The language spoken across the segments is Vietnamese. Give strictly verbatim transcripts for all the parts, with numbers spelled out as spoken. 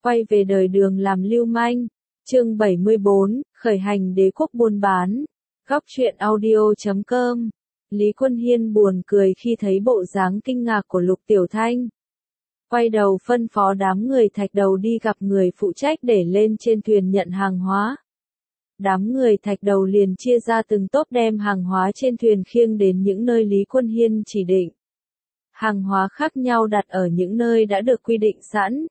Quay về đời Đường làm lưu manh. Chương bảy mươi bốn, khởi hành đế quốc buôn bán. Góc truyện audio chấm com. Lý Quân Hiên buồn cười khi thấy bộ dáng kinh ngạc của Lục Tiểu Thanh. Quay đầu phân phó đám người Thạch Đầu đi gặp người phụ trách để lên trên thuyền nhận hàng hóa. Đám người Thạch Đầu liền chia ra từng tốp đem hàng hóa trên thuyền khiêng đến những nơi Lý Quân Hiên chỉ định. Hàng hóa khác nhau đặt ở những nơi đã được quy định sẵn,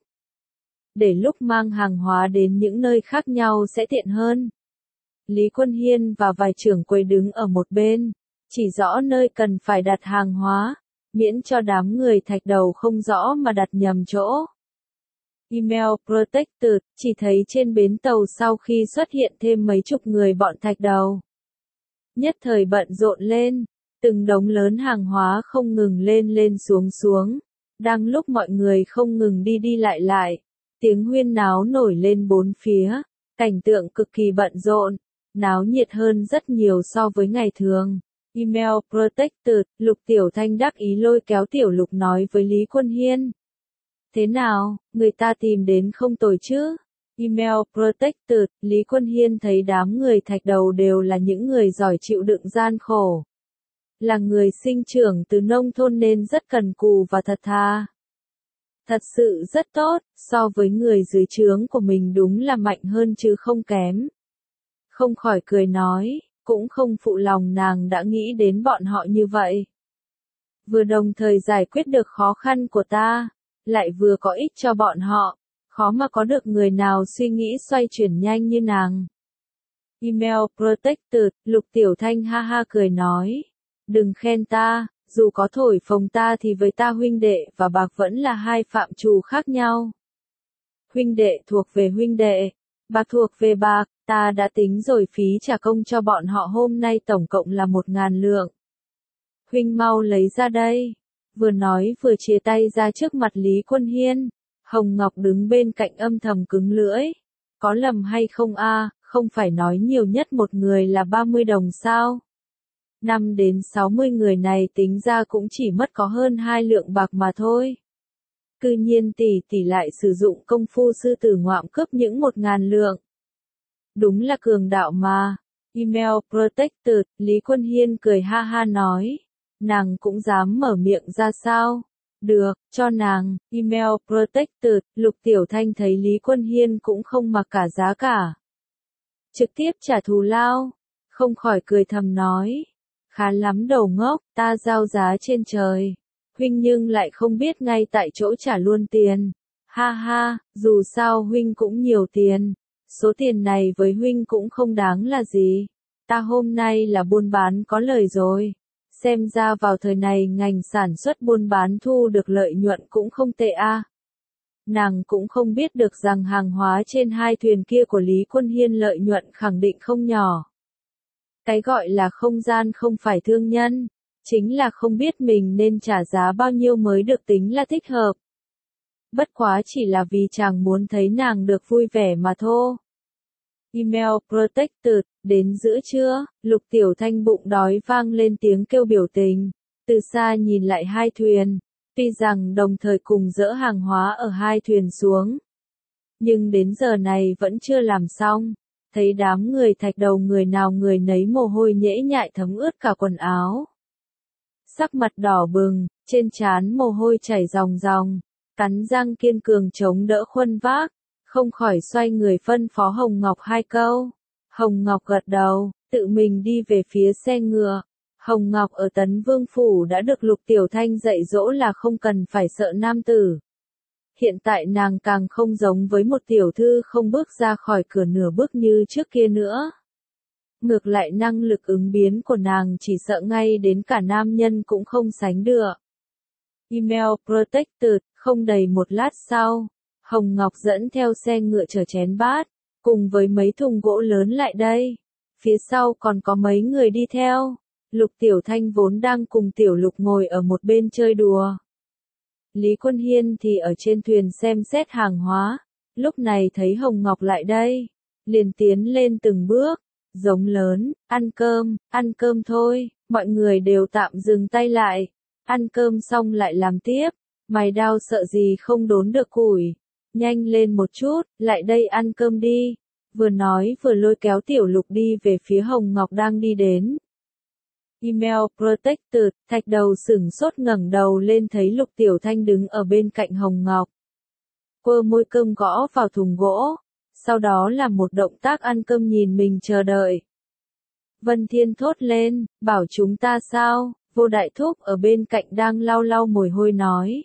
để lúc mang hàng hóa đến những nơi khác nhau sẽ tiện hơn. Lý Quân Hiên và vài trưởng quầy đứng ở một bên, chỉ rõ nơi cần phải đặt hàng hóa, miễn cho đám người Thạch Đầu không rõ mà đặt nhầm chỗ. Email Protected, chỉ thấy trên bến tàu sau khi xuất hiện thêm mấy chục người bọn Thạch Đầu. Nhất thời bận rộn lên, từng đống lớn hàng hóa không ngừng lên lên xuống xuống. Đang lúc mọi người không ngừng đi đi lại lại, tiếng huyên náo nổi lên bốn phía, cảnh tượng cực kỳ bận rộn, náo nhiệt hơn rất nhiều so với ngày thường. Email Protected, Lục Tiểu Thanh đắc ý lôi kéo Tiểu Lục nói với Lý Quân Hiên. Thế nào, người ta tìm đến không tồi chứ? Email Protected, Lý Quân Hiên thấy đám người Thạch Đầu đều là những người giỏi chịu đựng gian khổ. Là người sinh trưởng từ nông thôn nên rất cần cù và thật thà. Thật sự rất tốt, so với người dưới trướng của mình đúng là mạnh hơn chứ không kém. Không khỏi cười nói, cũng không phụ lòng nàng đã nghĩ đến bọn họ như vậy. Vừa đồng thời giải quyết được khó khăn của ta, lại vừa có ích cho bọn họ, khó mà có được người nào suy nghĩ xoay chuyển nhanh như nàng. Email Protected, Lục Tiểu Thanh ha ha cười nói, đừng khen ta. Dù có thổi phồng ta thì với ta huynh đệ và bạc vẫn là hai phạm trù khác nhau. Huynh đệ thuộc về huynh đệ, bạc thuộc về bạc, ta đã tính rồi phí trả công cho bọn họ hôm nay tổng cộng là một ngàn lượng. Huynh mau lấy ra đây. Vừa nói vừa chia tay ra trước mặt Lý Quân Hiên. Hồng Ngọc đứng bên cạnh âm thầm cứng lưỡi. Có lầm hay không a, không phải nói nhiều nhất một người là ba mươi đồng sao? năm đến sáu mươi người này tính ra cũng chỉ mất có hơn hai lượng bạc mà thôi. Cư nhiên tỷ tỷ lại sử dụng công phu sư tử ngoạm cướp những một ngàn lượng. Đúng là cường đạo mà. Email Protected, Lý Quân Hiên cười ha ha nói. Nàng cũng dám mở miệng ra sao? Được, cho nàng. Email Protected, Lục Tiểu Thanh thấy Lý Quân Hiên cũng không mặc cả giá cả. Trực tiếp trả thù lao. Không khỏi cười thầm nói. Khá lắm đầu ngốc, ta giao giá trên trời. Huynh nhưng lại không biết ngay tại chỗ trả luôn tiền. Ha ha, dù sao huynh cũng nhiều tiền. Số tiền này với huynh cũng không đáng là gì. Ta hôm nay là buôn bán có lời rồi. Xem ra vào thời này ngành sản xuất buôn bán thu được lợi nhuận cũng không tệ a. À. Nàng cũng không biết được rằng hàng hóa trên hai thuyền kia của Lý Quân Hiên lợi nhuận khẳng định không nhỏ. Cái gọi là không gian không phải thương nhân, chính là không biết mình nên trả giá bao nhiêu mới được tính là thích hợp. Bất quá chỉ là vì chàng muốn thấy nàng được vui vẻ mà thôi. Email Protected, đến giữa trưa, Lục Tiểu Thanh bụng đói vang lên tiếng kêu biểu tình. Từ xa nhìn lại hai thuyền, tuy rằng đồng thời cùng dỡ hàng hóa ở hai thuyền xuống. Nhưng đến giờ này vẫn chưa làm xong. Thấy đám người Thạch Đầu người nào người nấy mồ hôi nhễ nhại thấm ướt cả quần áo. Sắc mặt đỏ bừng, trên trán mồ hôi chảy ròng ròng, cắn răng kiên cường chống đỡ khuân vác, không khỏi xoay người phân phó Hồng Ngọc hai câu. Hồng Ngọc gật đầu, tự mình đi về phía xe ngựa. Hồng Ngọc ở Tấn Vương Phủ đã được Lục Tiểu Thanh dạy dỗ là không cần phải sợ nam tử. Hiện tại nàng càng không giống với một tiểu thư không bước ra khỏi cửa nửa bước như trước kia nữa. Ngược lại năng lực ứng biến của nàng chỉ sợ ngay đến cả nam nhân cũng không sánh được. Email Protected, không đầy một lát sau, Hồng Ngọc dẫn theo xe ngựa chở chén bát, cùng với mấy thùng gỗ lớn lại đây. Phía sau còn có mấy người đi theo. Lục Tiểu Thanh vốn đang cùng Tiểu Lục ngồi ở một bên chơi đùa. Lý Quân Hiên thì ở trên thuyền xem xét hàng hóa, lúc này thấy Hồng Ngọc lại đây, liền tiến lên từng bước, giống lớn, ăn cơm, ăn cơm thôi, mọi người đều tạm dừng tay lại, ăn cơm xong lại làm tiếp, mày đao sợ gì không đốn được củi, nhanh lên một chút, lại đây ăn cơm đi. Vừa nói vừa lôi kéo Tiểu Lục đi về phía Hồng Ngọc đang đi đến. Email Protector, Thạch Đầu sửng sốt ngẩng đầu lên thấy Lục Tiểu Thanh đứng ở bên cạnh Hồng Ngọc. Quơ môi cơm gõ vào thùng gỗ, sau đó làm một động tác ăn cơm nhìn mình chờ đợi. Vân Thiên thốt lên, bảo chúng ta sao? Vô Đại Thúc ở bên cạnh đang lau lau mồ hôi nói.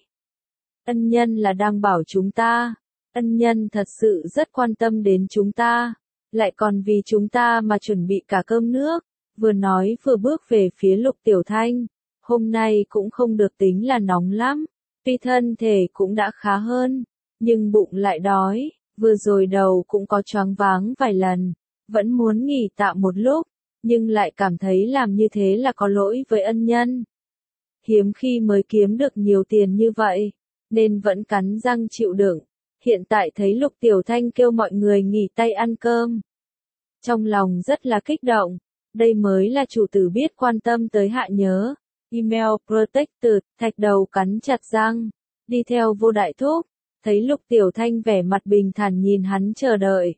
Ân nhân là đang bảo chúng ta, ân nhân thật sự rất quan tâm đến chúng ta, lại còn vì chúng ta mà chuẩn bị cả cơm nước, vừa nói vừa bước về phía Lục Tiểu Thanh, hôm nay cũng không được tính là nóng lắm, tuy thân thể cũng đã khá hơn, nhưng bụng lại đói, vừa rồi đầu cũng có choáng váng vài lần, vẫn muốn nghỉ tạm một lúc, nhưng lại cảm thấy làm như thế là có lỗi với ân nhân. Hiếm khi mới kiếm được nhiều tiền như vậy, nên vẫn cắn răng chịu đựng. Hiện tại thấy Lục Tiểu Thanh kêu mọi người nghỉ tay ăn cơm. Trong lòng rất là kích động, đây mới là chủ tử biết quan tâm tới hạ nhớ. Email Protector, Thạch Đầu cắn chặt răng, đi theo Vô Đại Thúc, thấy Lục Tiểu Thanh vẻ mặt bình thản nhìn hắn chờ đợi.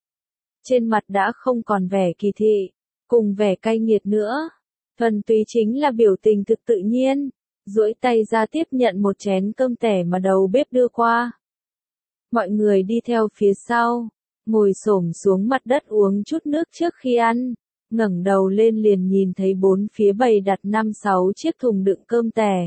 Trên mặt đã không còn vẻ kỳ thị, cùng vẻ cay nghiệt nữa, thuần túy chính là biểu tình thực tự nhiên, duỗi tay ra tiếp nhận một chén cơm tẻ mà đầu bếp đưa qua. Mọi người đi theo phía sau, ngồi xổm xuống mặt đất uống chút nước trước khi ăn, ngẩng đầu lên liền nhìn thấy bốn phía bày đặt năm sáu chiếc thùng đựng cơm tẻ.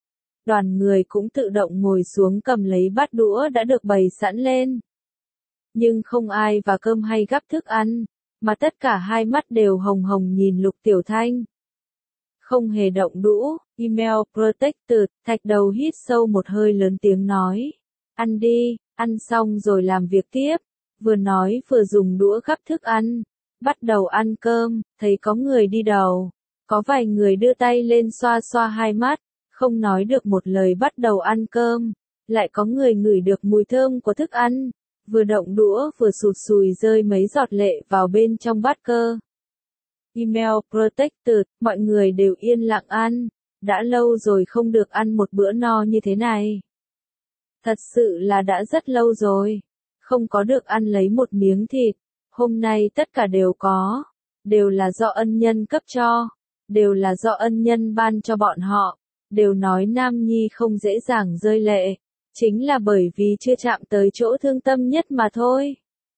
Đoàn người cũng tự động ngồi xuống cầm lấy bát đũa đã được bày sẵn lên. Nhưng không ai và cơm hay gắp thức ăn, mà tất cả hai mắt đều hồng hồng nhìn Lục Tiểu Thanh. Không hề động đũa, Email Protector, Thạch Đầu hít sâu một hơi lớn tiếng nói. Ăn đi, ăn xong rồi làm việc tiếp. Vừa nói vừa dùng đũa gắp thức ăn. Bắt đầu ăn cơm, thấy có người đi đầu. Có vài người đưa tay lên xoa xoa hai mắt, không nói được một lời bắt đầu ăn cơm. Lại có người ngửi được mùi thơm của thức ăn. Vừa động đũa vừa sụt sùi rơi mấy giọt lệ vào bên trong bát cơ. Email Protector, mọi người đều yên lặng ăn, đã lâu rồi không được ăn một bữa no như thế này. Thật sự là đã rất lâu rồi, không có được ăn lấy một miếng thịt, hôm nay tất cả đều có, đều là do ân nhân cấp cho, đều là do ân nhân ban cho bọn họ, đều nói Nam Nhi không dễ dàng rơi lệ, chính là bởi vì chưa chạm tới chỗ thương tâm nhất mà thôi.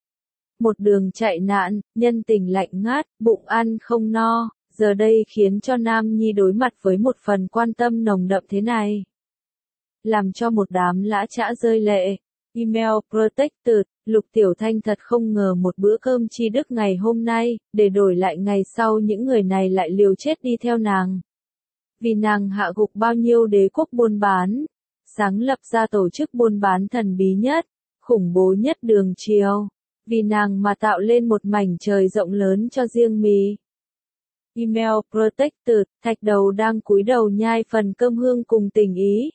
Một đường chạy nạn, nhân tình lạnh ngắt, bụng ăn không no, giờ đây khiến cho Nam Nhi đối mặt với một phần quan tâm nồng đậm thế này. Làm cho một đám lã chã rơi lệ. Email Protector, Lục Tiểu Thanh thật không ngờ một bữa cơm chi đức ngày hôm nay, để đổi lại ngày sau những người này lại liều chết đi theo nàng. Vì nàng hạ gục bao nhiêu đế quốc buôn bán, sáng lập ra tổ chức buôn bán thần bí nhất, khủng bố nhất đường triều. Vì nàng mà tạo lên một mảnh trời rộng lớn cho riêng mì. Email Protector, Thạch Đầu đang cúi đầu nhai phần cơm hương cùng tình ý.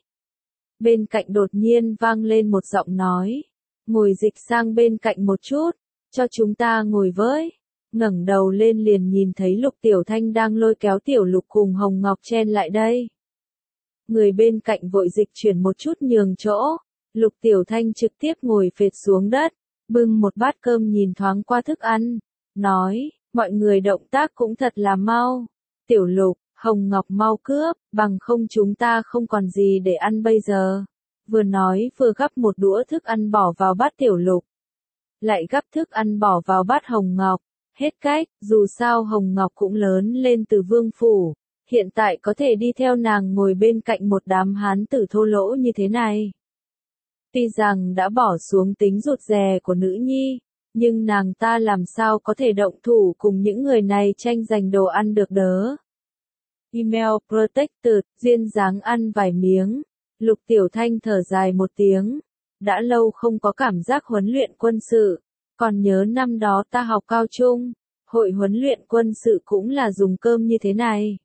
Bên cạnh đột nhiên vang lên một giọng nói. Ngồi dịch sang bên cạnh một chút, cho chúng ta ngồi với. Ngẩng đầu lên liền nhìn thấy Lục Tiểu Thanh đang lôi kéo Tiểu Lục cùng Hồng Ngọc chen lại đây. Người bên cạnh vội dịch chuyển một chút nhường chỗ. Lục Tiểu Thanh trực tiếp ngồi phệt xuống đất. Bưng một bát cơm nhìn thoáng qua thức ăn, nói, mọi người động tác cũng thật là mau. Tiểu Lục, Hồng Ngọc mau cướp, bằng không chúng ta không còn gì để ăn bây giờ. Vừa nói vừa gắp một đũa thức ăn bỏ vào bát Tiểu Lục. Lại gắp thức ăn bỏ vào bát Hồng Ngọc. Hết cách, dù sao Hồng Ngọc cũng lớn lên từ vương phủ. Hiện tại có thể đi theo nàng ngồi bên cạnh một đám hán tử thô lỗ như thế này. Tuy rằng đã bỏ xuống tính rụt rè của nữ nhi, nhưng nàng ta làm sao có thể động thủ cùng những người này tranh giành đồ ăn được đớ. Email Protector, duyên dáng ăn vài miếng. Lục Tiểu Thanh thở dài một tiếng. Đã lâu không có cảm giác huấn luyện quân sự. Còn nhớ năm đó ta học cao trung, hội huấn luyện quân sự cũng là dùng cơm như thế này.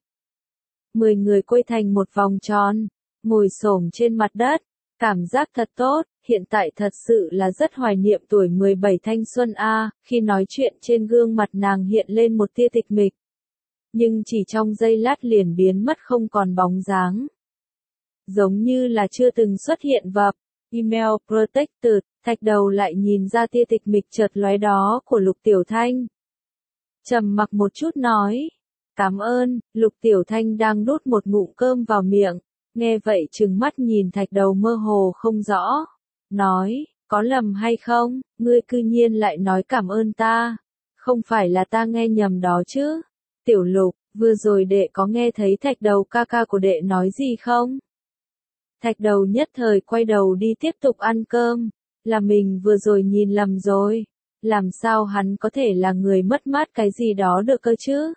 Mười người quây thành một vòng tròn, ngồi xổm trên mặt đất. Cảm giác thật tốt, hiện tại thật sự là rất hoài niệm tuổi mười bảy thanh xuân a, khi nói chuyện trên gương mặt nàng hiện lên một tia tịch mịch. Nhưng chỉ trong giây lát liền biến mất không còn bóng dáng. Giống như là chưa từng xuất hiện vập, Email Protected, thạch đầu lại nhìn ra tia tịch mịch chợt lóe đó của Lục Tiểu Thanh. Trầm mặc một chút nói. Cảm ơn, Lục Tiểu Thanh đang đút một ngụm cơm vào miệng. Nghe vậy trừng mắt nhìn thạch đầu mơ hồ không rõ. Nói, có lầm hay không, ngươi cư nhiên lại nói cảm ơn ta. Không phải là ta nghe nhầm đó chứ. Tiểu Lục, vừa rồi đệ có nghe thấy thạch đầu ca ca của đệ nói gì không? Thạch đầu nhất thời quay đầu đi tiếp tục ăn cơm. Là mình vừa rồi nhìn lầm rồi. Làm sao hắn có thể là người mất mát cái gì đó được cơ chứ?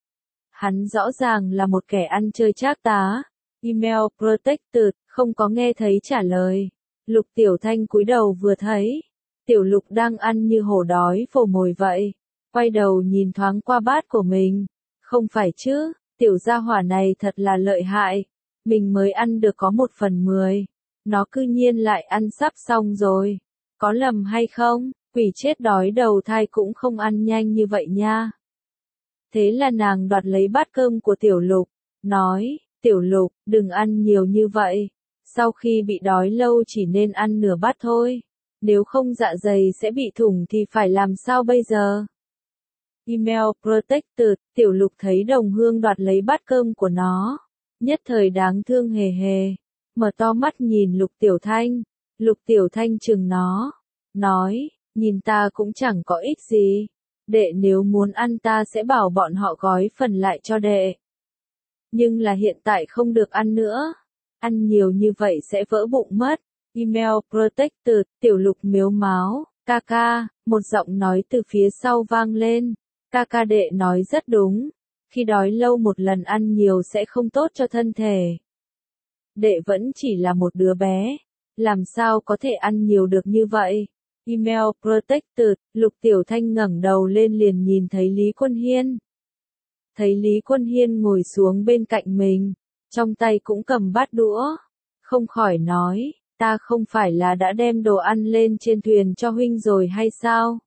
Hắn rõ ràng là một kẻ ăn chơi trác tá. Email Protected, không có nghe thấy trả lời. Lục Tiểu Thanh cúi đầu vừa thấy. Tiểu Lục đang ăn như hổ đói phổ mồi vậy. Quay đầu nhìn thoáng qua bát của mình. Không phải chứ, tiểu gia hỏa này thật là lợi hại. Mình mới ăn được có một phần mười. Nó cư nhiên lại ăn sắp xong rồi. Có lầm hay không, quỷ chết đói đầu thai cũng không ăn nhanh như vậy nha. Thế là nàng đoạt lấy bát cơm của Tiểu Lục. Nói, Tiểu Lục, đừng ăn nhiều như vậy. Sau khi bị đói lâu chỉ nên ăn nửa bát thôi. Nếu không dạ dày sẽ bị thủng thì phải làm sao bây giờ? Email Protected, Tiểu Lục thấy đồng hương đoạt lấy bát cơm của nó. Nhất thời đáng thương hề hề. Mở to mắt nhìn Lục Tiểu Thanh. Lục Tiểu Thanh chừng nó. Nói, nhìn ta cũng chẳng có ích gì. Đệ nếu muốn ăn ta sẽ bảo bọn họ gói phần lại cho đệ. Nhưng là hiện tại không được ăn nữa. Ăn nhiều như vậy sẽ vỡ bụng mất. Email Protected, Tiểu Lục mếu máo. Ca ca, một giọng nói từ phía sau vang lên. Ca ca đệ nói rất đúng. Khi đói lâu một lần ăn nhiều sẽ không tốt cho thân thể. Đệ vẫn chỉ là một đứa bé. Làm sao có thể ăn nhiều được như vậy? Email Protected, Lục Tiểu Thanh ngẩng đầu lên liền nhìn thấy Lý Quân Hiên. Thấy Lý Quân Hiên ngồi xuống bên cạnh mình. Trong tay cũng cầm bát đũa. Không khỏi nói, ta không phải là đã đem đồ ăn lên trên thuyền cho huynh rồi hay sao?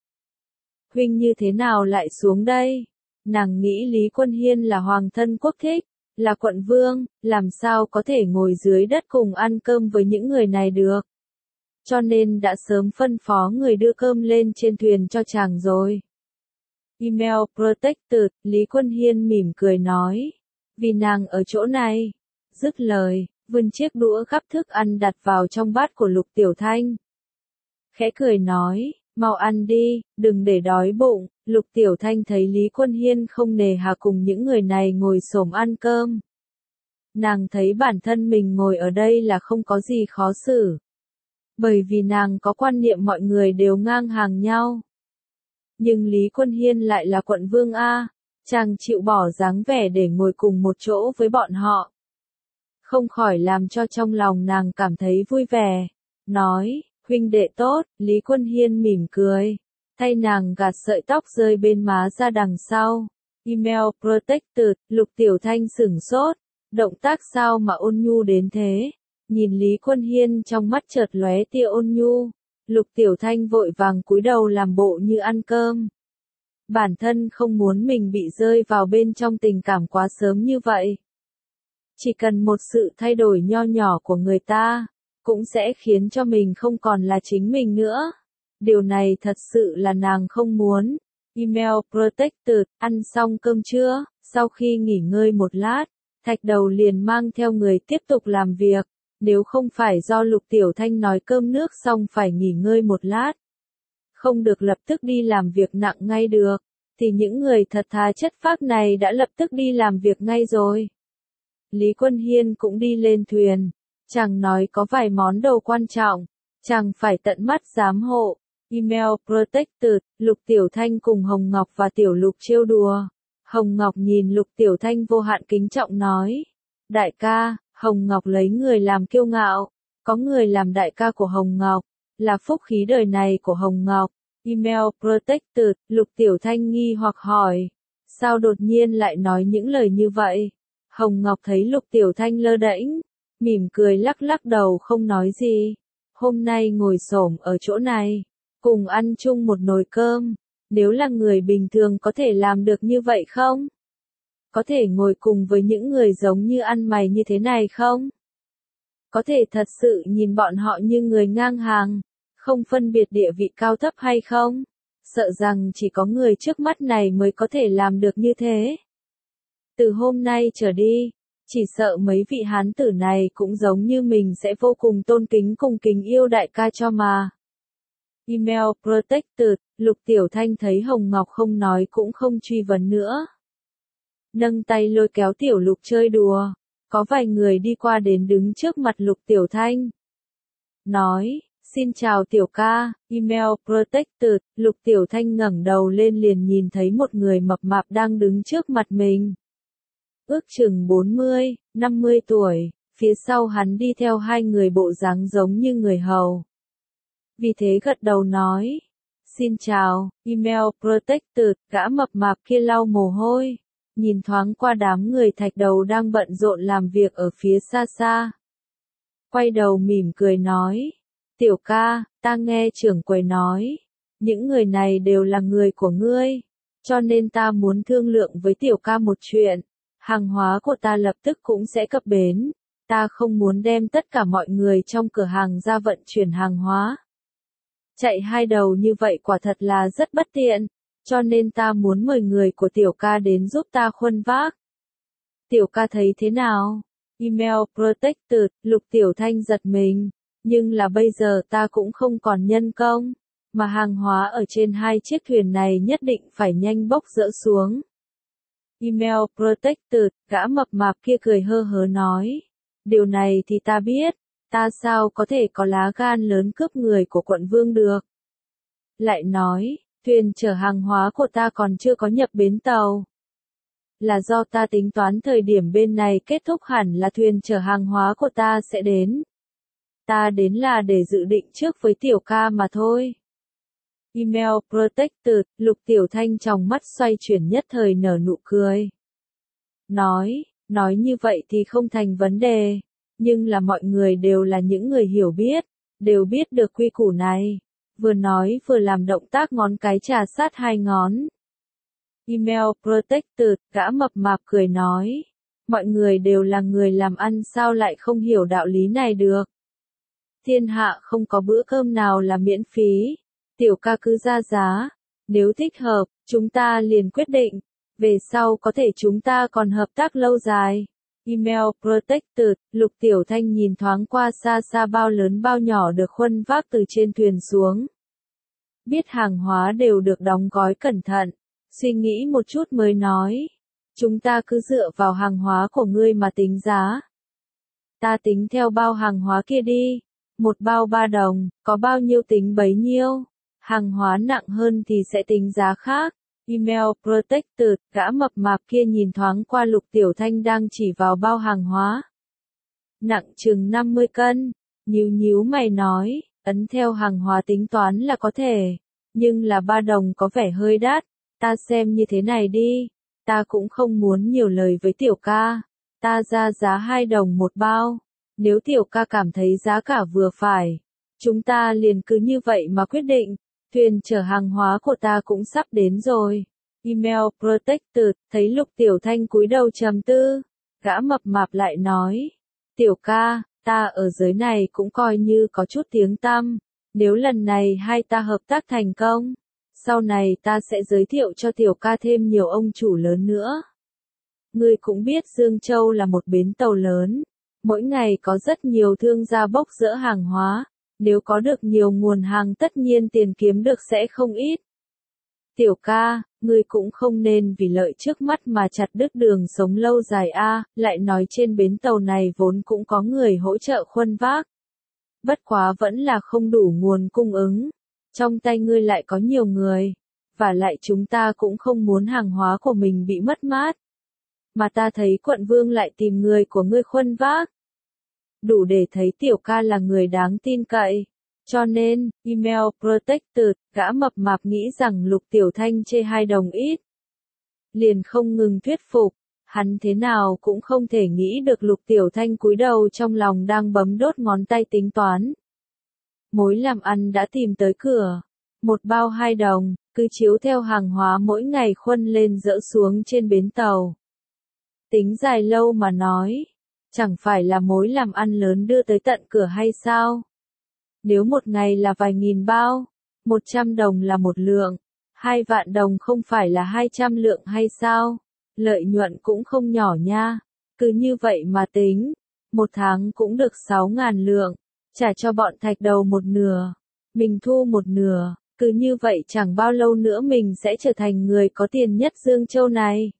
Huynh như thế nào lại xuống đây? Nàng nghĩ Lý Quân Hiên là hoàng thân quốc thích, là quận vương, làm sao có thể ngồi dưới đất cùng ăn cơm với những người này được. Cho nên đã sớm phân phó người đưa cơm lên trên thuyền cho chàng rồi. Email Protected, Lý Quân Hiên mỉm cười nói. Vì nàng ở chỗ này. Dứt lời, vươn chiếc đũa gắp thức ăn đặt vào trong bát của Lục Tiểu Thanh. Khẽ cười nói, mau ăn đi, đừng để đói bụng. Lục Tiểu Thanh thấy Lý Quân Hiên không nề hà cùng những người này ngồi xổm ăn cơm. Nàng thấy bản thân mình ngồi ở đây là không có gì khó xử. Bởi vì nàng có quan niệm mọi người đều ngang hàng nhau. Nhưng Lý Quân Hiên lại là quận vương A, chàng chịu bỏ dáng vẻ để ngồi cùng một chỗ với bọn họ. Không khỏi làm cho trong lòng nàng cảm thấy vui vẻ. Nói, huynh đệ tốt, Lý Quân Hiên mỉm cười. Thay nàng gạt sợi tóc rơi bên má ra đằng sau. Email Protected, Lục Tiểu Thanh sửng sốt. Động tác sao mà ôn nhu đến thế? Nhìn Lý Quân Hiên trong mắt chợt lóe tia ôn nhu. Lục Tiểu Thanh vội vàng cúi đầu làm bộ như ăn cơm. Bản thân không muốn mình bị rơi vào bên trong tình cảm quá sớm như vậy. Chỉ cần một sự thay đổi nho nhỏ của người ta, cũng sẽ khiến cho mình không còn là chính mình nữa. Điều này thật sự là nàng không muốn. Email Protected, ăn xong cơm trưa, sau khi nghỉ ngơi một lát, thạch đầu liền mang theo người tiếp tục làm việc. Nếu không phải do Lục Tiểu Thanh nói cơm nước xong phải nghỉ ngơi một lát, không được lập tức đi làm việc nặng ngay được, thì những người thật thà chất phác này đã lập tức đi làm việc ngay rồi. Lý Quân Hiên cũng đi lên thuyền, chàng nói có vài món đồ quan trọng, chàng phải tận mắt giám hộ. Email Protected, Lục Tiểu Thanh cùng Hồng Ngọc và Tiểu Lục trêu đùa. Hồng Ngọc nhìn Lục Tiểu Thanh vô hạn kính trọng nói, đại ca, Hồng Ngọc lấy người làm kiêu ngạo, có người làm đại ca của Hồng Ngọc, là phúc khí đời này của Hồng Ngọc. Email Protected, Lục Tiểu Thanh nghi hoặc hỏi, sao đột nhiên lại nói những lời như vậy? Hồng Ngọc thấy Lục Tiểu Thanh lơ đễnh, mỉm cười lắc lắc đầu không nói gì. Hôm nay ngồi xổm ở chỗ này, cùng ăn chung một nồi cơm, nếu là người bình thường có thể làm được như vậy không? Có thể ngồi cùng với những người giống như ăn mày như thế này không? có thể thật sự nhìn bọn họ như người ngang hàng, không phân biệt địa vị cao thấp hay không? Sợ rằng chỉ có người trước mắt này mới có thể làm được như thế. Từ hôm nay trở đi, chỉ sợ mấy vị hán tử này cũng giống như mình sẽ vô cùng tôn kính cùng kính yêu đại ca cho mà. Email Protected, Lục Tiểu Thanh thấy Hồng Ngọc không nói cũng không truy vấn nữa. Nâng tay lôi kéo Tiểu Lục chơi đùa, có vài người đi qua đến đứng trước mặt Lục Tiểu Thanh. Nói, xin chào Tiểu ca, Email Protected, Lục Tiểu Thanh ngẩng đầu lên liền nhìn thấy một người mập mạp đang đứng trước mặt mình. Ước chừng bốn mươi, năm mươi tuổi, phía sau hắn đi theo hai người bộ dáng giống như người hầu. Vì thế gật đầu nói, xin chào, Email Protected, gã mập mạp kia lau mồ hôi, nhìn thoáng qua đám người thạch đầu đang bận rộn làm việc ở phía xa xa. Quay đầu mỉm cười nói, Tiểu ca, ta nghe trưởng quầy nói, những người này đều là người của ngươi, cho nên ta muốn thương lượng với Tiểu ca một chuyện. Hàng hóa của ta lập tức cũng sẽ cập bến, ta không muốn đem tất cả mọi người trong cửa hàng ra vận chuyển hàng hóa. Chạy hai đầu như vậy quả thật là rất bất tiện, cho nên ta muốn mời người của Tiểu ca đến giúp ta khuân vác. Tiểu ca thấy thế nào? Email Protected, Lục Tiểu Thanh giật mình, nhưng là bây giờ ta cũng không còn nhân công, mà hàng hóa ở trên hai chiếc thuyền này nhất định phải nhanh bốc dỡ xuống. Email Protected, gã mập mạp kia cười hơ hớ nói, điều này thì ta biết, ta sao có thể có lá gan lớn cướp người của quận vương được. Lại nói, thuyền chở hàng hóa của ta còn chưa có nhập bến tàu. Là do ta tính toán thời điểm bên này kết thúc hẳn là thuyền chở hàng hóa của ta sẽ đến. Ta đến là để dự định trước với Tiểu ca mà thôi. Email Protected, Lục Tiểu Thanh trong mắt xoay chuyển nhất thời nở nụ cười. Nói, nói như vậy thì không thành vấn đề, nhưng là mọi người đều là những người hiểu biết, đều biết được quy củ này. Vừa nói vừa làm động tác ngón cái trà sát hai ngón. Email Protected, gã mập mạp cười nói, mọi người đều là người làm ăn sao lại không hiểu đạo lý này được. Thiên hạ không có bữa cơm nào là miễn phí. Tiểu ca cứ ra giá, nếu thích hợp, chúng ta liền quyết định, về sau có thể chúng ta còn hợp tác lâu dài. Email Protected, Lục Tiểu Thanh nhìn thoáng qua xa xa bao lớn bao nhỏ được khuân vác từ trên thuyền xuống. Biết hàng hóa đều được đóng gói cẩn thận, suy nghĩ một chút mới nói, chúng ta cứ dựa vào hàng hóa của ngươi mà tính giá. Ta tính theo bao hàng hóa kia đi, một bao ba đồng, có bao nhiêu tính bấy nhiêu. Hàng hóa nặng hơn thì sẽ tính giá khác. Email Protected, gã mập mạp kia nhìn thoáng qua Lục Tiểu Thanh đang chỉ vào bao hàng hóa. Nặng chừng năm mươi cân, nhíu nhíu mày nói, ấn theo hàng hóa tính toán là có thể, nhưng là ba đồng có vẻ hơi đắt, ta xem như thế này đi, ta cũng không muốn nhiều lời với Tiểu ca, ta ra giá hai đồng một bao, nếu Tiểu ca cảm thấy giá cả vừa phải, chúng ta liền cứ như vậy mà quyết định. Thuyền chở hàng hóa của ta cũng sắp đến rồi. Email Protected, thấy Lục Tiểu Thanh cúi đầu trầm tư, gã mập mạp lại nói, Tiểu ca, ta ở giới này cũng coi như có chút tiếng tăm, nếu lần này hai ta hợp tác thành công, sau này ta sẽ giới thiệu cho Tiểu ca thêm nhiều ông chủ lớn nữa. Ngươi cũng biết Dương Châu là một bến tàu lớn, mỗi ngày có rất nhiều thương gia bốc dỡ hàng hóa. Nếu có được nhiều nguồn hàng tất nhiên tiền kiếm được sẽ không ít. Tiểu ca, ngươi cũng không nên vì lợi trước mắt mà chặt đứt đường sống lâu dài a, lại nói trên bến tàu này vốn cũng có người hỗ trợ khuân vác. Bất quá vẫn là không đủ nguồn cung ứng. Trong tay ngươi lại có nhiều người. Và lại chúng ta cũng không muốn hàng hóa của mình bị mất mát. Mà ta thấy quận vương lại tìm người của ngươi khuân vác. Đủ để thấy Tiểu ca là người đáng tin cậy. Cho nên, Email Protected, gã mập mạp nghĩ rằng Lục Tiểu Thanh chê hai đồng ít. Liền không ngừng thuyết phục, hắn thế nào cũng không thể nghĩ được Lục Tiểu Thanh cúi đầu trong lòng đang bấm đốt ngón tay tính toán. Mối làm ăn đã tìm tới cửa, một bao hai đồng, cứ chiếu theo hàng hóa mỗi ngày khuân lên dỡ xuống trên bến tàu. Tính dài lâu mà nói. Chẳng phải là mối làm ăn lớn đưa tới tận cửa hay sao? Nếu một ngày là vài nghìn bao, một trăm đồng là một lượng, hai vạn đồng không phải là hai trăm lượng hay sao? Lợi nhuận cũng không nhỏ nha. Cứ như vậy mà tính, một tháng cũng được sáu ngàn lượng, trả cho bọn Thạch Đầu một nửa, mình thu một nửa, cứ như vậy chẳng bao lâu nữa mình sẽ trở thành người có tiền nhất Dương Châu này.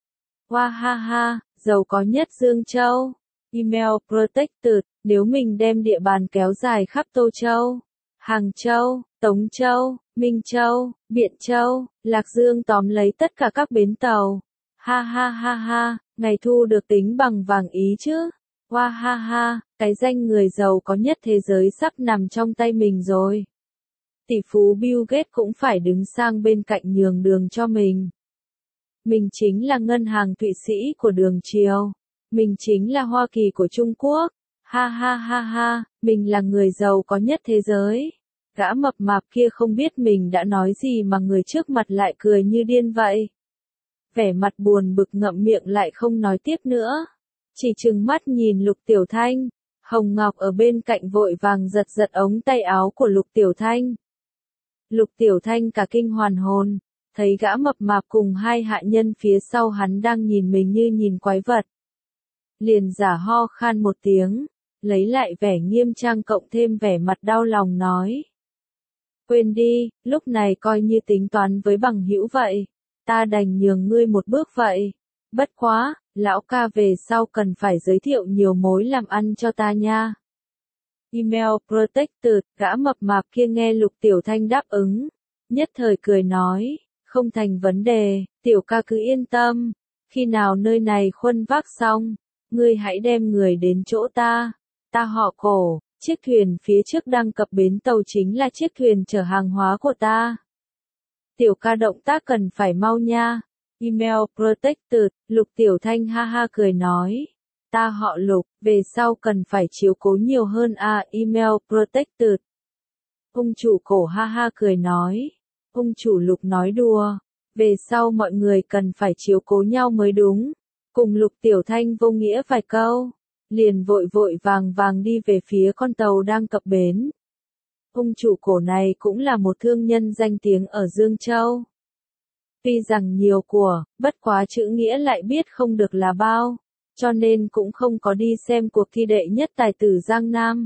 Hoa ha ha, giàu có nhất Dương Châu. Email Protected, nếu mình đem địa bàn kéo dài khắp Tô Châu, Hàng Châu, Tống Châu, Minh Châu, Biện Châu, Lạc Dương tóm lấy tất cả các bến tàu. Ha ha ha ha, ngày thu được tính bằng vàng ý chứ. Hoa ha ha, cái danh người giàu có nhất thế giới sắp nằm trong tay mình rồi. Tỷ phú Bill Gates cũng phải đứng sang bên cạnh nhường đường cho mình. Mình chính là ngân hàng Thụy Sĩ của đường triều. Mình chính là Hoa Kỳ của Trung Quốc. Ha ha ha ha, mình là người giàu có nhất thế giới. Gã mập mạp kia không biết mình đã nói gì mà người trước mặt lại cười như điên vậy. Vẻ mặt buồn bực ngậm miệng lại không nói tiếp nữa. Chỉ trừng mắt nhìn Lục Tiểu Thanh. Hồng Ngọc ở bên cạnh vội vàng giật giật ống tay áo của Lục Tiểu Thanh. Lục Tiểu Thanh cả kinh hoàn hồn. Thấy gã mập mạp cùng hai hạ nhân phía sau hắn đang nhìn mình như nhìn quái vật. Liền giả ho khan một tiếng, lấy lại vẻ nghiêm trang cộng thêm vẻ mặt đau lòng nói. Quên đi, lúc này coi như tính toán với bằng hữu vậy, ta đành nhường ngươi một bước vậy. Bất quá, lão ca về sau cần phải giới thiệu nhiều mối làm ăn cho ta nha. Email Protected, gã mập mạp kia nghe Lục Tiểu Thanh đáp ứng, nhất thời cười nói, không thành vấn đề, tiểu ca cứ yên tâm, khi nào nơi này khuân vác xong, ngươi hãy đem người đến chỗ ta, ta họ Cổ, chiếc thuyền phía trước đang cập bến tàu chính là chiếc thuyền chở hàng hóa của ta. Tiểu ca động tác cần phải mau nha. Email Protected, Lục Tiểu Thanh ha ha cười nói. Ta họ Lục, về sau cần phải chiếu cố nhiều hơn à, Email Protected. Ông chủ Cổ ha ha cười nói. Ông chủ Lục nói đùa, về sau mọi người cần phải chiếu cố nhau mới đúng. Cùng Lục Tiểu Thanh vô nghĩa vài câu, liền vội vội vàng vàng đi về phía con tàu đang cập bến. Ông chủ Cổ này cũng là một thương nhân danh tiếng ở Dương Châu. Tuy rằng nhiều của, bất quá chữ nghĩa lại biết không được là bao, cho nên cũng không có đi xem cuộc thi đệ nhất tài tử Giang Nam.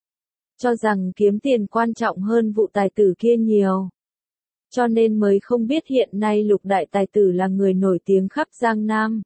Cho rằng kiếm tiền quan trọng hơn vụ tài tử kia nhiều. Cho nên mới không biết hiện nay Lục đại tài tử là người nổi tiếng khắp Giang Nam.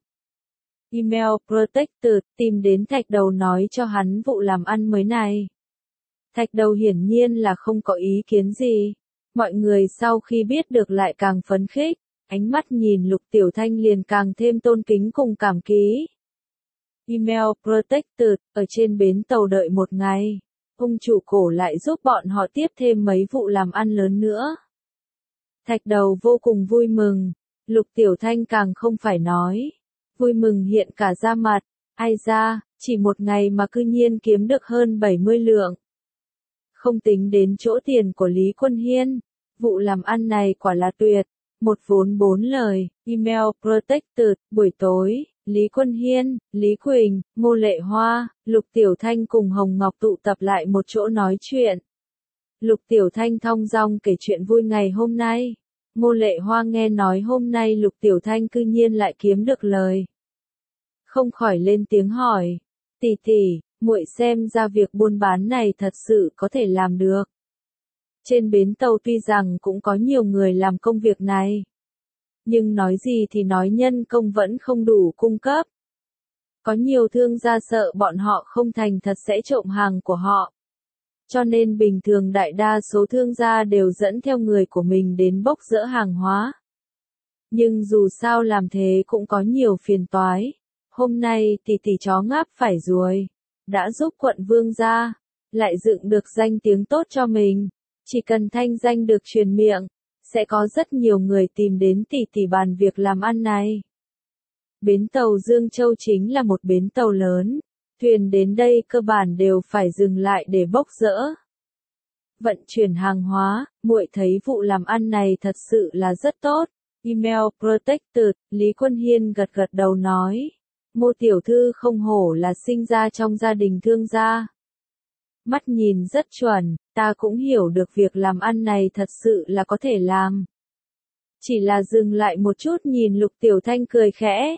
Email Protected, tìm đến Thạch Đầu nói cho hắn vụ làm ăn mới này. Thạch Đầu hiển nhiên là không có ý kiến gì. Mọi người sau khi biết được lại càng phấn khích, ánh mắt nhìn Lục Tiểu Thanh liền càng thêm tôn kính cùng cảm ký. Email Protected, ở trên bến tàu đợi một ngày, ông chủ Cổ lại giúp bọn họ tiếp thêm mấy vụ làm ăn lớn nữa. Thạch Đầu vô cùng vui mừng, Lục Tiểu Thanh càng không phải nói. Vui mừng hiện cả da mặt, ai ra, chỉ một ngày mà cư nhiên kiếm được hơn bảy mươi lượng. Không tính đến chỗ tiền của Lý Quân Hiên, vụ làm ăn này quả là tuyệt, một vốn bốn lời. Email Protected, buổi tối, Lý Quân Hiên, Lý Quỳnh, Ngô Lệ Hoa, Lục Tiểu Thanh cùng Hồng Ngọc tụ tập lại một chỗ nói chuyện. Lục Tiểu Thanh thong dong kể chuyện vui ngày hôm nay. Ngô Lệ Hoa nghe nói hôm nay Lục Tiểu Thanh cư nhiên lại kiếm được lời. Không khỏi lên tiếng hỏi, tỷ tỷ, muội xem ra việc buôn bán này thật sự có thể làm được. Trên bến tàu tuy rằng cũng có nhiều người làm công việc này. Nhưng nói gì thì nói nhân công vẫn không đủ cung cấp. Có nhiều thương gia sợ bọn họ không thành thật sẽ trộm hàng của họ. Cho nên bình thường đại đa số thương gia đều dẫn theo người của mình đến bốc dỡ hàng hóa. Nhưng dù sao làm thế cũng có nhiều phiền toái. Hôm nay tỷ tỷ chó ngáp phải ruồi, đã giúp quận Vương gia, lại dựng được danh tiếng tốt cho mình. Chỉ cần thanh danh được truyền miệng, sẽ có rất nhiều người tìm đến tỷ tỷ bàn việc làm ăn này. Bến tàu Dương Châu chính là một bến tàu lớn. Thuyền đến đây cơ bản đều phải dừng lại để bốc dỡ. Vận chuyển hàng hóa, muội thấy vụ làm ăn này thật sự là rất tốt. Email Protected, Lý Quân Hiên gật gật đầu nói. Ngô tiểu thư không hổ là sinh ra trong gia đình thương gia. Mắt nhìn rất chuẩn, ta cũng hiểu được việc làm ăn này thật sự là có thể làm. Chỉ là dừng lại một chút nhìn Lục Tiểu Thanh cười khẽ.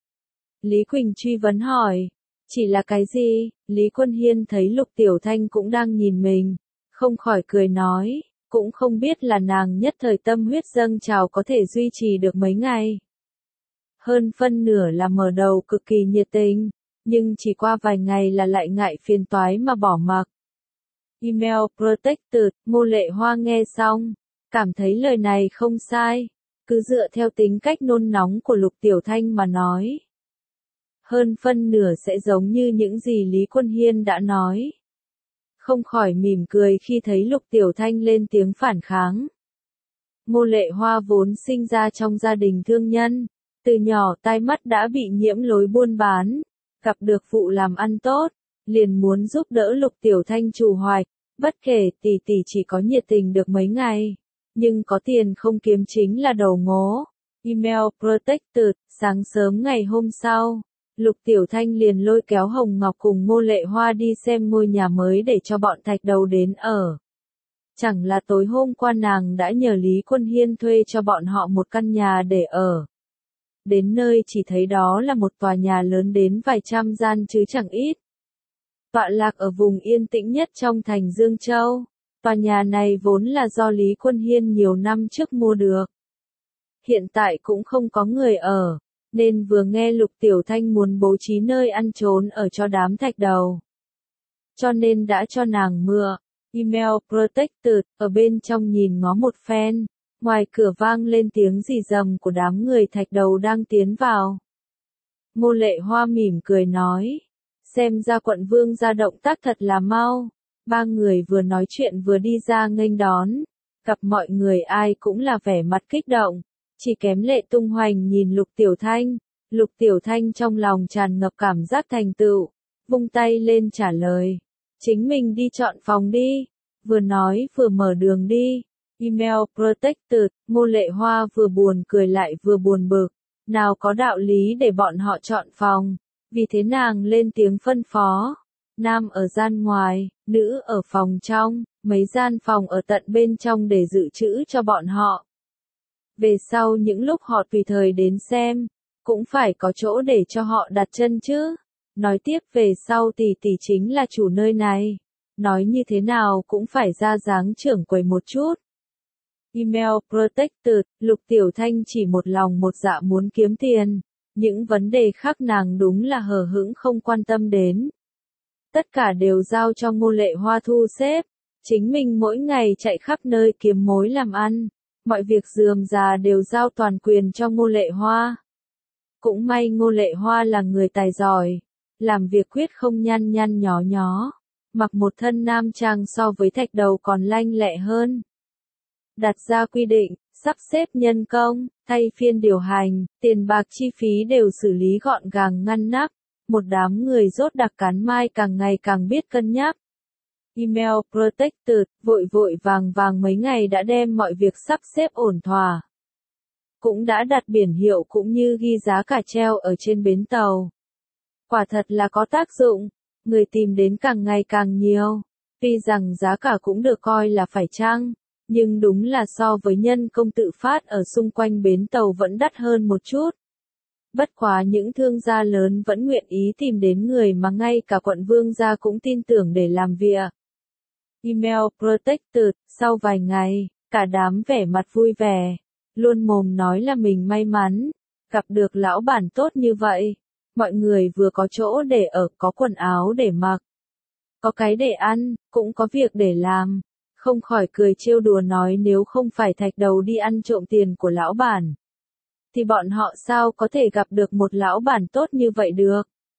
Lý Quỳnh truy vấn hỏi, chỉ là cái gì? Lý Quân Hiên thấy Lục Tiểu Thanh cũng đang nhìn mình, không khỏi cười nói, cũng không biết là nàng nhất thời tâm huyết dâng trào có thể duy trì được mấy ngày. Hơn phân nửa là mở đầu cực kỳ nhiệt tình, nhưng chỉ qua vài ngày là lại ngại phiền toái mà bỏ mặc. Email Protected, Ngô Lệ Hoa nghe xong, cảm thấy lời này không sai, cứ dựa theo tính cách nôn nóng của Lục Tiểu Thanh mà nói. Hơn phân nửa sẽ giống như những gì Lý Quân Hiên đã nói. Không khỏi mỉm cười khi thấy Lục Tiểu Thanh lên tiếng phản kháng. Ngô Lệ Hoa vốn sinh ra trong gia đình thương nhân, từ nhỏ tai mắt đã bị nhiễm lối buôn bán, gặp được vụ làm ăn tốt, liền muốn giúp đỡ Lục Tiểu Thanh trù hoạch, bất kể tỷ tỷ chỉ có nhiệt tình được mấy ngày, nhưng có tiền không kiếm chính là đầu ngố. Email Protected, sáng sớm ngày hôm sau, Lục Tiểu Thanh liền lôi kéo Hồng Ngọc cùng Ngô Lệ Hoa đi xem ngôi nhà mới để cho bọn Thạch Đầu đến ở. Chẳng là tối hôm qua nàng đã nhờ Lý Quân Hiên thuê cho bọn họ một căn nhà để ở. Đến nơi chỉ thấy đó là một tòa nhà lớn đến vài trăm gian chứ chẳng ít. Tọa lạc ở vùng yên tĩnh nhất trong thành Dương Châu, tòa nhà này vốn là do Lý Quân Hiên nhiều năm trước mua được. Hiện tại cũng không có người ở, nên vừa nghe Lục Tiểu Thanh muốn bố trí nơi ăn trốn ở cho đám Thạch Đầu. Cho nên đã cho nàng mượn. Email Protected, ở bên trong nhìn ngó một phen, ngoài cửa vang lên tiếng rì rầm của đám người Thạch Đầu đang tiến vào. Ngô Lệ Hoa mỉm cười nói, xem ra quận vương ra động tác thật là mau. Ba người vừa nói chuyện vừa đi ra nghênh đón, gặp mọi người ai cũng là vẻ mặt kích động, chỉ kém Lệ Tung Hoành nhìn Lục Tiểu Thanh. Lục Tiểu Thanh trong lòng tràn ngập cảm giác thành tựu, vung tay lên trả lời, chính mình đi chọn phòng đi, vừa nói vừa mở đường đi. Email Protected, Ngô Lệ Hoa vừa buồn cười lại vừa buồn bực, nào có đạo lý để bọn họ chọn phòng, vì thế nàng lên tiếng phân phó, nam ở gian ngoài, nữ ở phòng trong, mấy gian phòng ở tận bên trong để dự trữ cho bọn họ. Về sau những lúc họ tùy thời đến xem, cũng phải có chỗ để cho họ đặt chân chứ. Nói tiếp về sau tỷ tỷ chính là chủ nơi này, nói như thế nào cũng phải ra dáng trưởng quầy một chút. Email Protected, Lục Tiểu Thanh chỉ một lòng một dạ muốn kiếm tiền, những vấn đề khác nàng đúng là hờ hững không quan tâm đến. Tất cả đều giao cho Ngô Lệ Hoa thu xếp, chính mình mỗi ngày chạy khắp nơi kiếm mối làm ăn, mọi việc rườm rà đều giao toàn quyền cho Ngô Lệ Hoa. Cũng may Ngô Lệ Hoa là người tài giỏi, làm việc quyết không nhăn nhăn nhó nhó, mặc một thân nam trang so với Thạch Đầu còn lanh lẹ hơn. Đặt ra quy định, sắp xếp nhân công, thay phiên điều hành, tiền bạc chi phí đều xử lý gọn gàng ngăn nắp, một đám người rốt đặc cán mai càng ngày càng biết cân nhắc. Email Protected, vội vội vàng vàng mấy ngày đã đem mọi việc sắp xếp ổn thỏa. Cũng đã đặt biển hiệu cũng như ghi giá cả treo ở trên bến tàu. Quả thật là có tác dụng, người tìm đến càng ngày càng nhiều, tuy rằng giá cả cũng được coi là phải chăng, nhưng đúng là so với nhân công tự phát ở xung quanh bến tàu vẫn đắt hơn một chút. Bất quá những thương gia lớn vẫn nguyện ý tìm đến người mà ngay cả quận vương gia cũng tin tưởng để làm việc. Email Protected, sau vài ngày, cả đám vẻ mặt vui vẻ, luôn mồm nói là mình may mắn, gặp được lão bản tốt như vậy. Mọi người vừa có chỗ để ở, có quần áo để mặc, có cái để ăn, cũng có việc để làm. Không khỏi cười trêu đùa nói nếu không phải Thạch Đầu đi ăn trộm tiền của lão bản, thì bọn họ sao có thể gặp được một lão bản tốt như vậy được.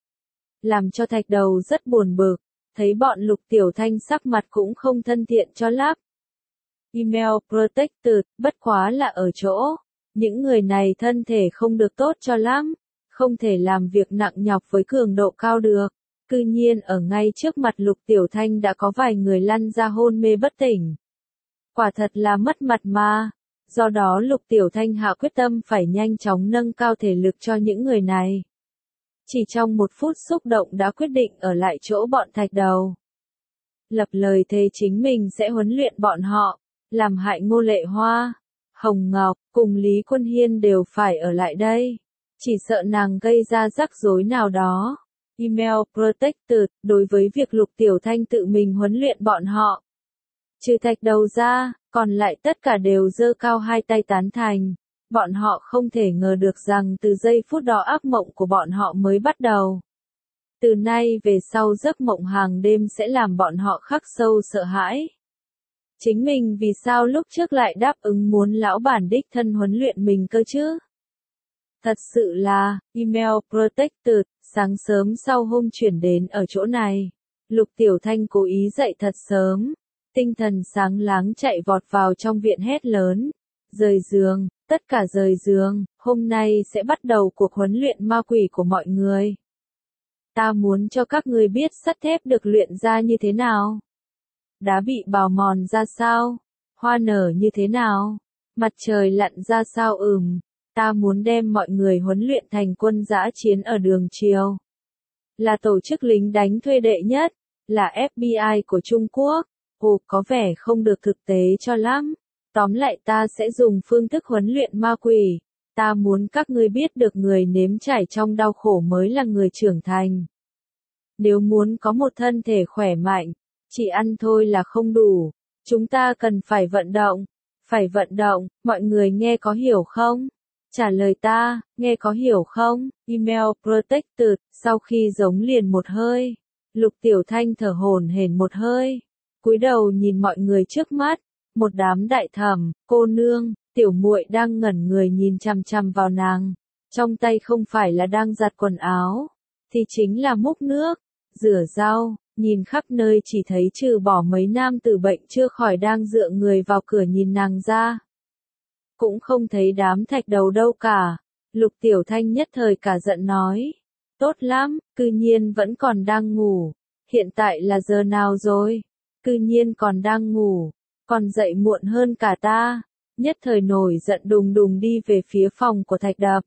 Làm cho Thạch Đầu rất buồn bực, thấy bọn Lục Tiểu Thanh sắc mặt cũng không thân thiện cho lắm. Email Protected, bất quá là ở chỗ, những người này thân thể không được tốt cho lắm, không thể làm việc nặng nhọc với cường độ cao được. Cư nhiên ở ngay trước mặt Lục Tiểu Thanh đã có vài người lăn ra hôn mê bất tỉnh. Quả thật là mất mặt mà. Do đó Lục Tiểu Thanh hạ quyết tâm phải nhanh chóng nâng cao thể lực cho những người này. Chỉ trong một phút xúc động đã quyết định ở lại chỗ bọn thạch đầu. Lập lời thề chính mình sẽ huấn luyện bọn họ, làm hại Ngô Lệ Hoa, Hồng Ngọc, cùng Lý Quân Hiên đều phải ở lại đây. Chỉ sợ nàng gây ra rắc rối nào đó. Email Protected, đối với việc Lục Tiểu Thanh tự mình huấn luyện bọn họ. Trừ thạch đầu ra, còn lại tất cả đều giơ cao hai tay tán thành. Bọn họ không thể ngờ được rằng từ giây phút đó ác mộng của bọn họ mới bắt đầu. Từ nay về sau giấc mộng hàng đêm sẽ làm bọn họ khắc sâu sợ hãi. Chính mình vì sao lúc trước lại đáp ứng muốn lão bản đích thân huấn luyện mình cơ chứ? Thật sự là, email protected, sáng sớm sau hôm chuyển đến ở chỗ này. Lục Tiểu Thanh cố ý dậy thật sớm. Tinh thần sáng láng chạy vọt vào trong viện hét lớn. Rời giường, tất cả rời giường, hôm nay sẽ bắt đầu cuộc huấn luyện ma quỷ của mọi người. Ta muốn cho các người biết sắt thép được luyện ra như thế nào. Đá bị bào mòn ra sao? Hoa nở như thế nào? Mặt trời lặn ra sao ừm? Ta muốn đem mọi người huấn luyện thành quân dã chiến ở đường chiều. Là tổ chức lính đánh thuê đệ nhất, là ép bê i của Trung Quốc. Ồ, có vẻ không được thực tế cho lắm. Tóm lại ta sẽ dùng phương thức huấn luyện ma quỷ. Ta muốn các ngươi biết được người nếm trải trong đau khổ mới là người trưởng thành. Nếu muốn có một thân thể khỏe mạnh, chỉ ăn thôi là không đủ. Chúng ta cần phải vận động. Phải vận động, mọi người nghe có hiểu không? Trả lời ta, nghe có hiểu không? Email Protected, sau khi giống liền một hơi. Lục Tiểu Thanh thở hổn hển một hơi. Cúi đầu nhìn mọi người trước mắt. Một đám đại thẩm, cô nương, tiểu muội đang ngẩn người nhìn chằm chằm vào nàng. Trong tay không phải là đang giặt quần áo, thì chính là múc nước, rửa rau, nhìn khắp nơi chỉ thấy trừ bỏ mấy nam tử bệnh chưa khỏi đang dựa người vào cửa nhìn nàng ra. Cũng không thấy đám thạch đầu đâu cả. Lục Tiểu Thanh nhất thời cả giận nói. Tốt lắm, cư nhiên vẫn còn đang ngủ. Hiện tại là giờ nào rồi? Cư nhiên còn đang ngủ. Còn dậy muộn hơn cả ta. Nhất thời nổi giận đùng đùng đi về phía phòng của thạch đập.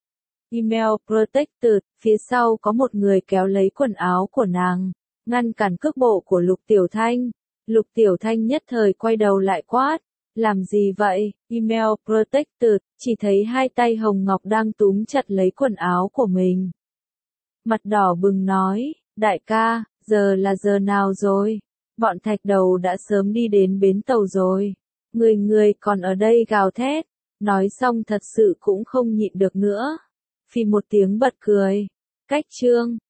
Email Protected, phía sau có một người kéo lấy quần áo của nàng, ngăn cản cước bộ của Lục Tiểu Thanh. Lục Tiểu Thanh nhất thời quay đầu lại quát. Làm gì vậy? Email Protected, chỉ thấy hai tay Hồng Ngọc đang túm chặt lấy quần áo của mình. Mặt đỏ bừng nói, đại ca, giờ là giờ nào rồi? Bọn thạch đầu đã sớm đi đến bến tàu rồi. Người người còn ở đây gào thét. Nói xong thật sự cũng không nhịn được nữa. Phì một tiếng bật cười. Cách chương.